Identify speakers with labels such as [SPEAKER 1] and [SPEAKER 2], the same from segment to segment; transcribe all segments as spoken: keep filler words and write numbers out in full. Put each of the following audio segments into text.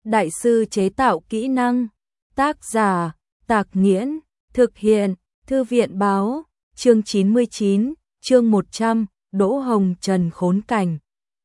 [SPEAKER 1] đại sư chế tạo kỹ năng. Tác giả, Tạc Nghiễn, thực hiện, Thư viện báo, chương chín mươi chín, chương một trăm, Đỗ Hồng Trần khốn cảnh.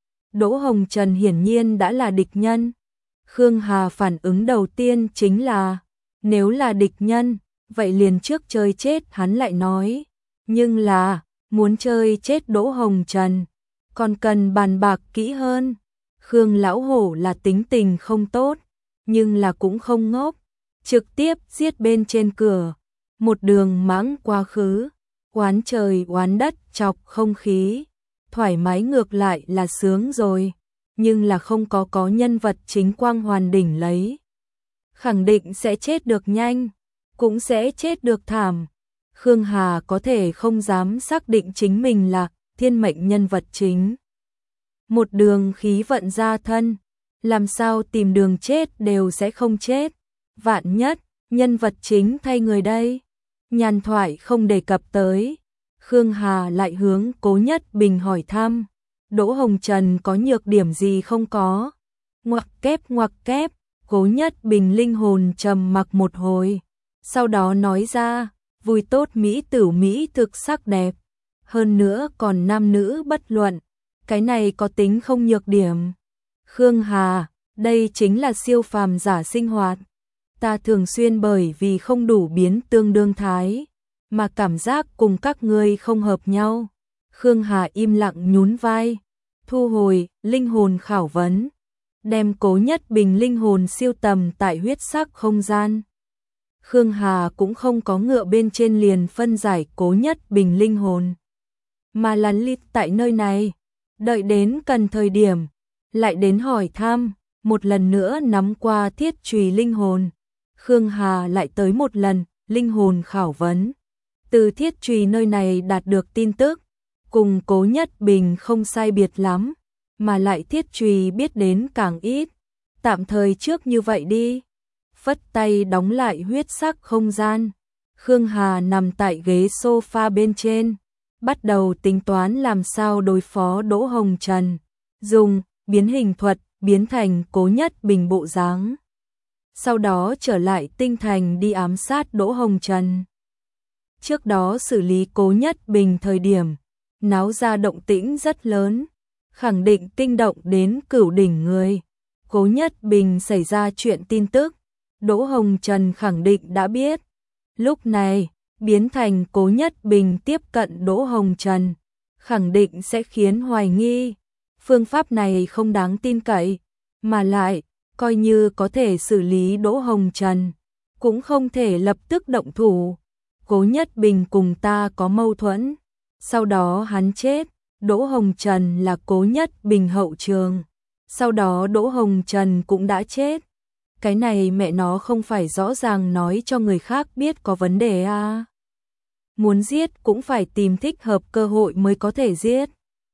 [SPEAKER 1] Đỗ Hồng Trần hiển nhiên đã là địch nhân. Khương Hà phản ứng đầu tiên chính là, nếu là địch nhân, vậy liền trước chơi chết hắn lại nói. Nhưng là, muốn chơi chết Đỗ Hồng Trần, còn cần bàn bạc kỹ hơn. Khương Lão Hổ là tính tình không tốt, nhưng là cũng không ngốc. Trực tiếp giết bên trên cửa, một đường mãng quá khứ, oán trời oán đất chọc không khí. Thoải mái ngược lại là sướng rồi, nhưng là không có có nhân vật chính quang hoàn đỉnh lấy. Khẳng định sẽ chết được nhanh, cũng sẽ chết được thảm. Khương Hà có thể không dám xác định chính mình là thiên mệnh nhân vật chính. Một đường khí vận ra thân, làm sao tìm đường chết đều sẽ không chết. Vạn nhất, nhân vật chính thay người đây. Nhàn thoại không đề cập tới. Khương Hà lại hướng Cố Nhất Bình hỏi thăm. Đỗ Hồng Trần có nhược điểm gì không có? Ngoặc kép ngoặc kép, Cố Nhất Bình linh hồn trầm mặc một hồi. Sau đó nói ra, vui tốt mỹ tử mỹ thực sắc đẹp. Hơn nữa còn nam nữ bất luận. Cái này có tính không nhược điểm. Khương Hà, đây chính là siêu phàm giả sinh hoạt. Ta thường xuyên bởi vì không đủ biến tương đương thái, mà cảm giác cùng các ngươi không hợp nhau. Khương Hà im lặng nhún vai, thu hồi linh hồn khảo vấn, đem Cố Nhất Bình linh hồn siêu tầm tại huyết sắc không gian. Khương Hà cũng không có ngựa bên trên liền phân giải Cố Nhất Bình linh hồn, mà là lít tại nơi này, đợi đến cần thời điểm, lại đến hỏi thăm, một lần nữa nắm qua thiết chùy linh hồn. Khương Hà lại tới một lần, linh hồn khảo vấn. Từ thiết chùy nơi này đạt được tin tức, cùng Cố Nhất Bình không sai biệt lắm, mà lại thiết chùy biết đến càng ít. Tạm thời trước như vậy đi. Phất tay đóng lại huyết sắc không gian. Khương Hà nằm tại ghế sofa bên trên, bắt đầu tính toán làm sao đối phó Đỗ Hồng Trần. Dùng biến hình thuật biến thành Cố Nhất Bình bộ dáng. Sau đó trở lại tinh thành đi ám sát Đỗ Hồng Trần. Trước đó xử lý Cố Nhất Bình thời điểm, náo ra động tĩnh rất lớn, khẳng định kinh động đến cửu đỉnh người. Cố Nhất Bình xảy ra chuyện tin tức, Đỗ Hồng Trần khẳng định đã biết. Lúc này, biến thành Cố Nhất Bình tiếp cận Đỗ Hồng Trần, khẳng định sẽ khiến hoài nghi. Phương pháp này không đáng tin cậy, mà lại, coi như có thể xử lý Đỗ Hồng Trần, cũng không thể lập tức động thủ. Cố Nhất Bình cùng ta có mâu thuẫn, sau đó hắn chết, Đỗ Hồng Trần là Cố Nhất Bình hậu trường, sau đó Đỗ Hồng Trần cũng đã chết. Cái này mẹ nó không phải rõ ràng nói cho người khác biết có vấn đề à. Muốn giết cũng phải tìm thích hợp cơ hội mới có thể giết.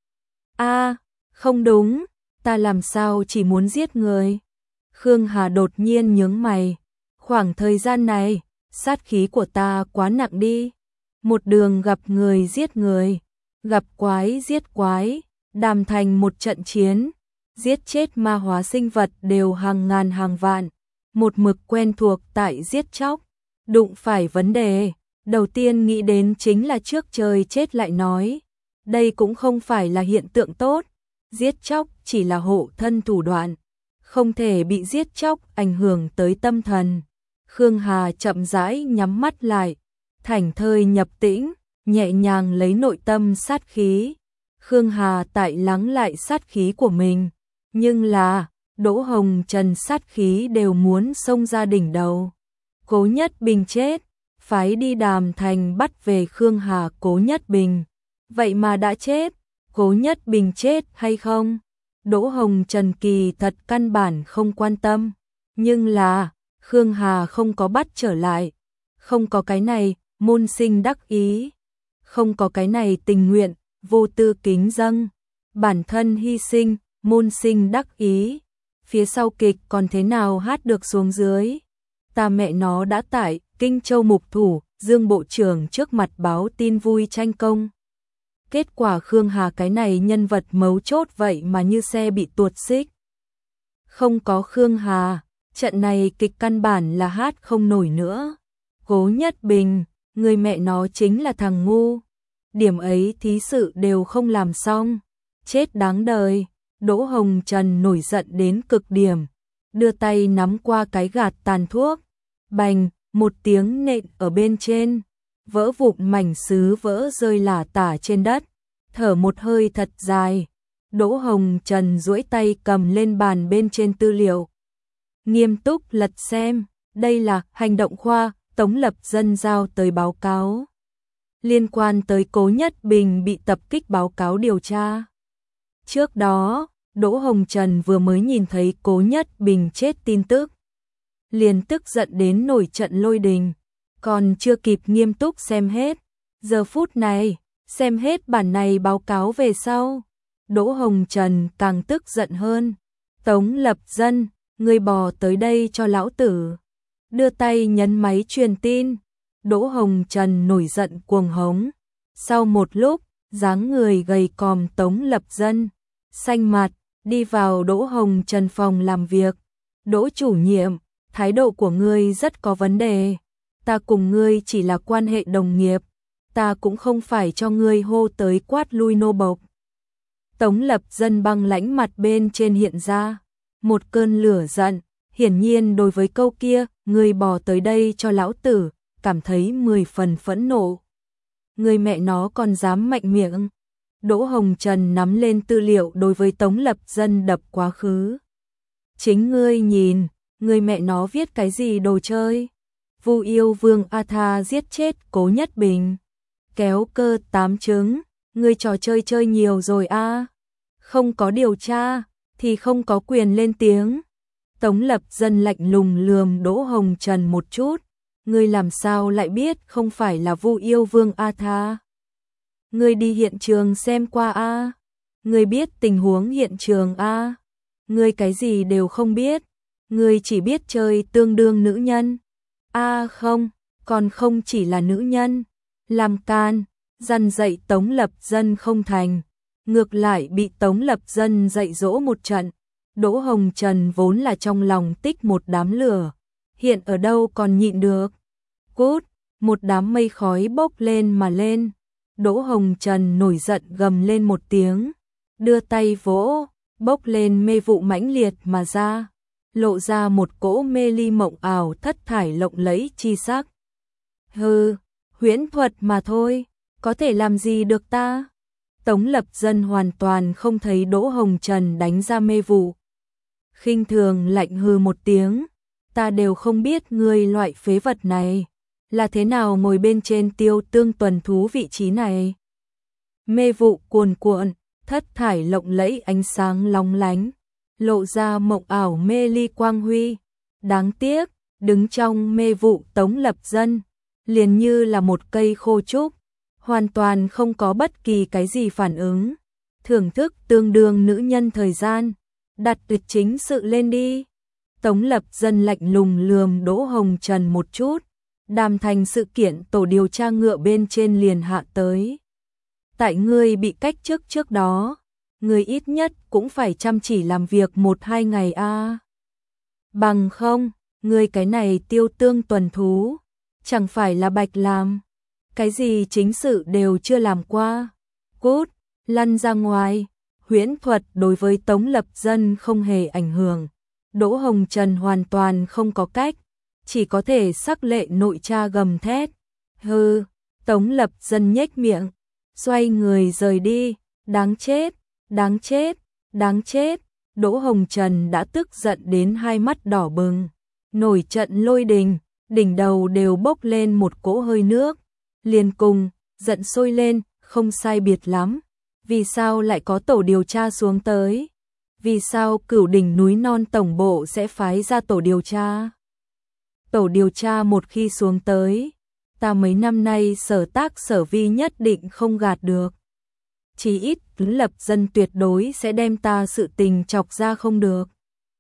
[SPEAKER 1] A, không đúng, ta làm sao chỉ muốn giết người. Khương Hà đột nhiên nhướng mày, khoảng thời gian này, sát khí của ta quá nặng đi. Một đường gặp người giết người, gặp quái giết quái, đàm thành một trận chiến, giết chết ma hóa sinh vật đều hàng ngàn hàng vạn, một mực quen thuộc tại giết chóc. Đụng phải vấn đề, đầu tiên nghĩ đến chính là trước trời chết lại nói. Đây cũng không phải là hiện tượng tốt, giết chóc chỉ là hộ thân thủ đoạn, không thể bị giết chóc ảnh hưởng tới tâm thần. Khương Hà chậm rãi nhắm mắt lại, thảnh thơi nhập tĩnh, nhẹ nhàng lấy nội tâm sát khí. Khương Hà tại lắng lại sát khí của mình, nhưng là, Đỗ Hồng Trần sát khí đều muốn xông ra đỉnh đầu. Cố Nhất Bình chết, phái đi Đàm Thành bắt về Khương Hà. Cố Nhất Bình, vậy mà đã chết, Cố Nhất Bình chết hay không? Đỗ Hồng Trần kỳ thật căn bản không quan tâm, nhưng là, Khương Hà không có bắt trở lại, không có cái này, môn sinh đắc ý, không có cái này tình nguyện, vô tư kính dâng, bản thân hy sinh, môn sinh đắc ý, phía sau kịch còn thế nào hát được xuống dưới. Ta mẹ nó đã tại Kinh Châu mục thủ, Dương Bộ trưởng trước mặt báo tin vui tranh công. Kết quả Khương Hà cái này nhân vật mấu chốt vậy mà như xe bị tuột xích. Không có Khương Hà, Trận này kịch căn bản là hát không nổi nữa. Cố Nhất Bình, người mẹ nó chính là thằng ngu. Điểm ấy thí sự đều không làm xong. Chết đáng đời. Đỗ Hồng Trần nổi giận đến cực điểm. Đưa tay nắm qua cái gạt tàn thuốc. Bành, một tiếng nện ở bên trên. Vỡ vụn mảnh sứ vỡ rơi lả tả trên đất. Thở một hơi thật dài. Đỗ Hồng Trần duỗi tay cầm lên bàn bên trên tư liệu. Nghiêm túc lật xem. Đây là hành động khoa, Tống Lập Dân giao tới báo cáo. Liên quan tới Cố Nhất Bình bị tập kích báo cáo điều tra. Trước đó, Đỗ Hồng Trần vừa mới nhìn thấy Cố Nhất Bình chết tin tức. Liền tức giận đến nổi trận lôi đình. Còn chưa kịp nghiêm túc xem hết. Giờ phút này, xem hết bản này báo cáo về sau. Đỗ Hồng Trần càng tức giận hơn. Tống Lập Dân, ngươi bò tới đây cho lão tử. Đưa tay nhấn máy truyền tin. Đỗ Hồng Trần nổi giận cuồng hống. Sau một lúc, dáng người gầy còm Tống Lập Dân, xanh mặt, đi vào Đỗ Hồng Trần phòng làm việc. Đỗ chủ nhiệm, thái độ của ngươi rất có vấn đề. Ta cùng ngươi chỉ là quan hệ đồng nghiệp. Ta cũng không phải cho ngươi hô tới quát lui nô bộc. Tống Lập Dân băng lãnh mặt bên trên hiện ra. Một cơn lửa giận, hiển nhiên đối với câu kia, ngươi bò tới đây cho lão tử, cảm thấy mười phần phẫn nộ. Người mẹ nó còn dám mạnh miệng. Đỗ Hồng Trần nắm lên tư liệu đối với Tống Lập Dân đập quá khứ. Chính ngươi nhìn, người mẹ nó viết cái gì đồ chơi. Vu Yêu Vương A Tha giết chết Cố Nhất Bình. Kéo cơ tám trứng, ngươi trò chơi chơi nhiều rồi a. Không có điều tra, thì không có quyền lên tiếng. Tống Lập Dân lạnh lùng lườm Đỗ Hồng Trần một chút. Ngươi làm sao lại biết không phải là Vu Yêu Vương A Tha? Ngươi đi hiện trường xem qua a? Ngươi biết tình huống hiện trường a? Ngươi cái gì đều không biết. Ngươi chỉ biết chơi tương đương nữ nhân. A không, còn không chỉ là nữ nhân. Làm can, dằn dạy Tống Lập Dân không thành. Ngược lại bị Tống Lập Dân dạy dỗ một trận. Đỗ Hồng Trần vốn là trong lòng tích một đám lửa. Hiện ở đâu còn nhịn được. Cút, một đám mây khói bốc lên mà lên. Đỗ Hồng Trần nổi giận gầm lên một tiếng. Đưa tay vỗ, bốc lên mê vụ mãnh liệt mà ra. Lộ ra một cỗ mê ly mộng ảo thất thải lộng lẫy chi sắc. Hừ, huyễn thuật mà thôi, có thể làm gì được ta? Tống Lập Dân hoàn toàn không thấy Đỗ Hồng Trần đánh ra mê vụ. Khinh thường lạnh hừ một tiếng, ta đều không biết ngươi loại phế vật này là thế nào ngồi bên trên Tiêu Tương tuần thú vị trí này. Mê vụ cuồn cuộn, thất thải lộng lẫy ánh sáng long lánh, lộ ra mộng ảo mê ly quang huy. Đáng tiếc, đứng trong mê vụ Tống Lập Dân, liền như là một cây khô trúc, hoàn toàn không có bất kỳ cái gì phản ứng. Thưởng thức tương đương nữ nhân thời gian, đặt tuyệt chính sự lên đi. Tống Lập Dân lạnh lùng lườm Đỗ Hồng Trần một chút, đàm thành sự kiện tổ điều tra ngựa bên trên liền hạ tới. Tại ngươi bị cách chức trước đó, ngươi ít nhất cũng phải chăm chỉ làm việc một hai ngày a. À. Bằng không, ngươi cái này Tiêu Tương tuần thú, chẳng phải là bạch làm. Cái gì chính sự đều chưa làm qua. Cút, lăn ra ngoài. Huyễn thuật đối với Tống Lập Dân không hề ảnh hưởng. Đỗ Hồng Trần hoàn toàn không có cách, chỉ có thể sắc lệ nội tra gầm thét. Hừ, Tống Lập Dân nhếch miệng, xoay người rời đi. Đáng chết, đáng chết, đáng chết. Đỗ Hồng Trần đã tức giận đến hai mắt đỏ bừng, nổi trận lôi đình, đỉnh đầu đều bốc lên một cỗ hơi nước. Liền cùng, giận sôi lên, không sai biệt lắm. Vì sao lại có tổ điều tra xuống tới? Vì sao Cửu Đỉnh núi non tổng bộ sẽ phái ra tổ điều tra? Tổ điều tra một khi xuống tới, ta mấy năm nay sở tác sở vi nhất định không gạt được. Chỉ ít Lập Dân tuyệt đối sẽ đem ta sự tình chọc ra không được.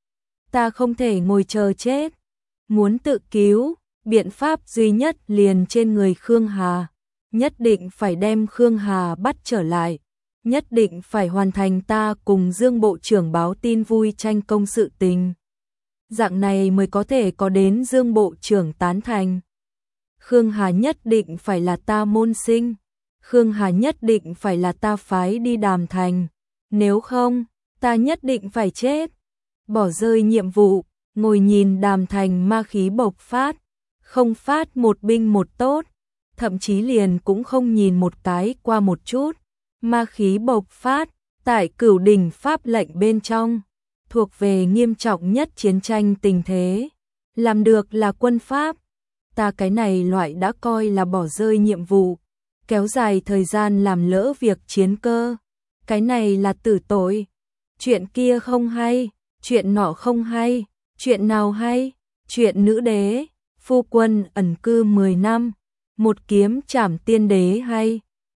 [SPEAKER 1] Ta không thể ngồi chờ chết. Muốn tự cứu, biện pháp duy nhất liền trên người Khương Hà. Nhất định phải đem Khương Hà bắt trở lại. Nhất định phải hoàn thành ta cùng Dương Bộ trưởng báo tin vui tranh công sự tình. Dạng này mới có thể có đến Dương bộ trưởng tán thành. Khương Hà nhất định phải là ta môn sinh. Khương Hà nhất định phải là ta phái đi Đàm Thành. Nếu không, ta nhất định phải chết. Bỏ rơi nhiệm vụ, ngồi nhìn Đàm Thành ma khí bộc phát. Không phát một binh một tốt. Thậm chí liền cũng không nhìn một cái qua một chút. Ma khí bộc phát, tại Cửu Đỉnh pháp lệnh bên trong. Thuộc về nghiêm trọng nhất chiến tranh tình thế. Làm được là quân pháp. Ta cái này loại đã coi là bỏ rơi nhiệm vụ. Kéo dài thời gian làm lỡ việc chiến cơ. Cái này là tử tội. Chuyện kia không hay, chuyện nọ không hay, chuyện nào hay, chuyện nữ đế, phu quân ẩn cư mười năm, một kiếm trảm tiên đế hay.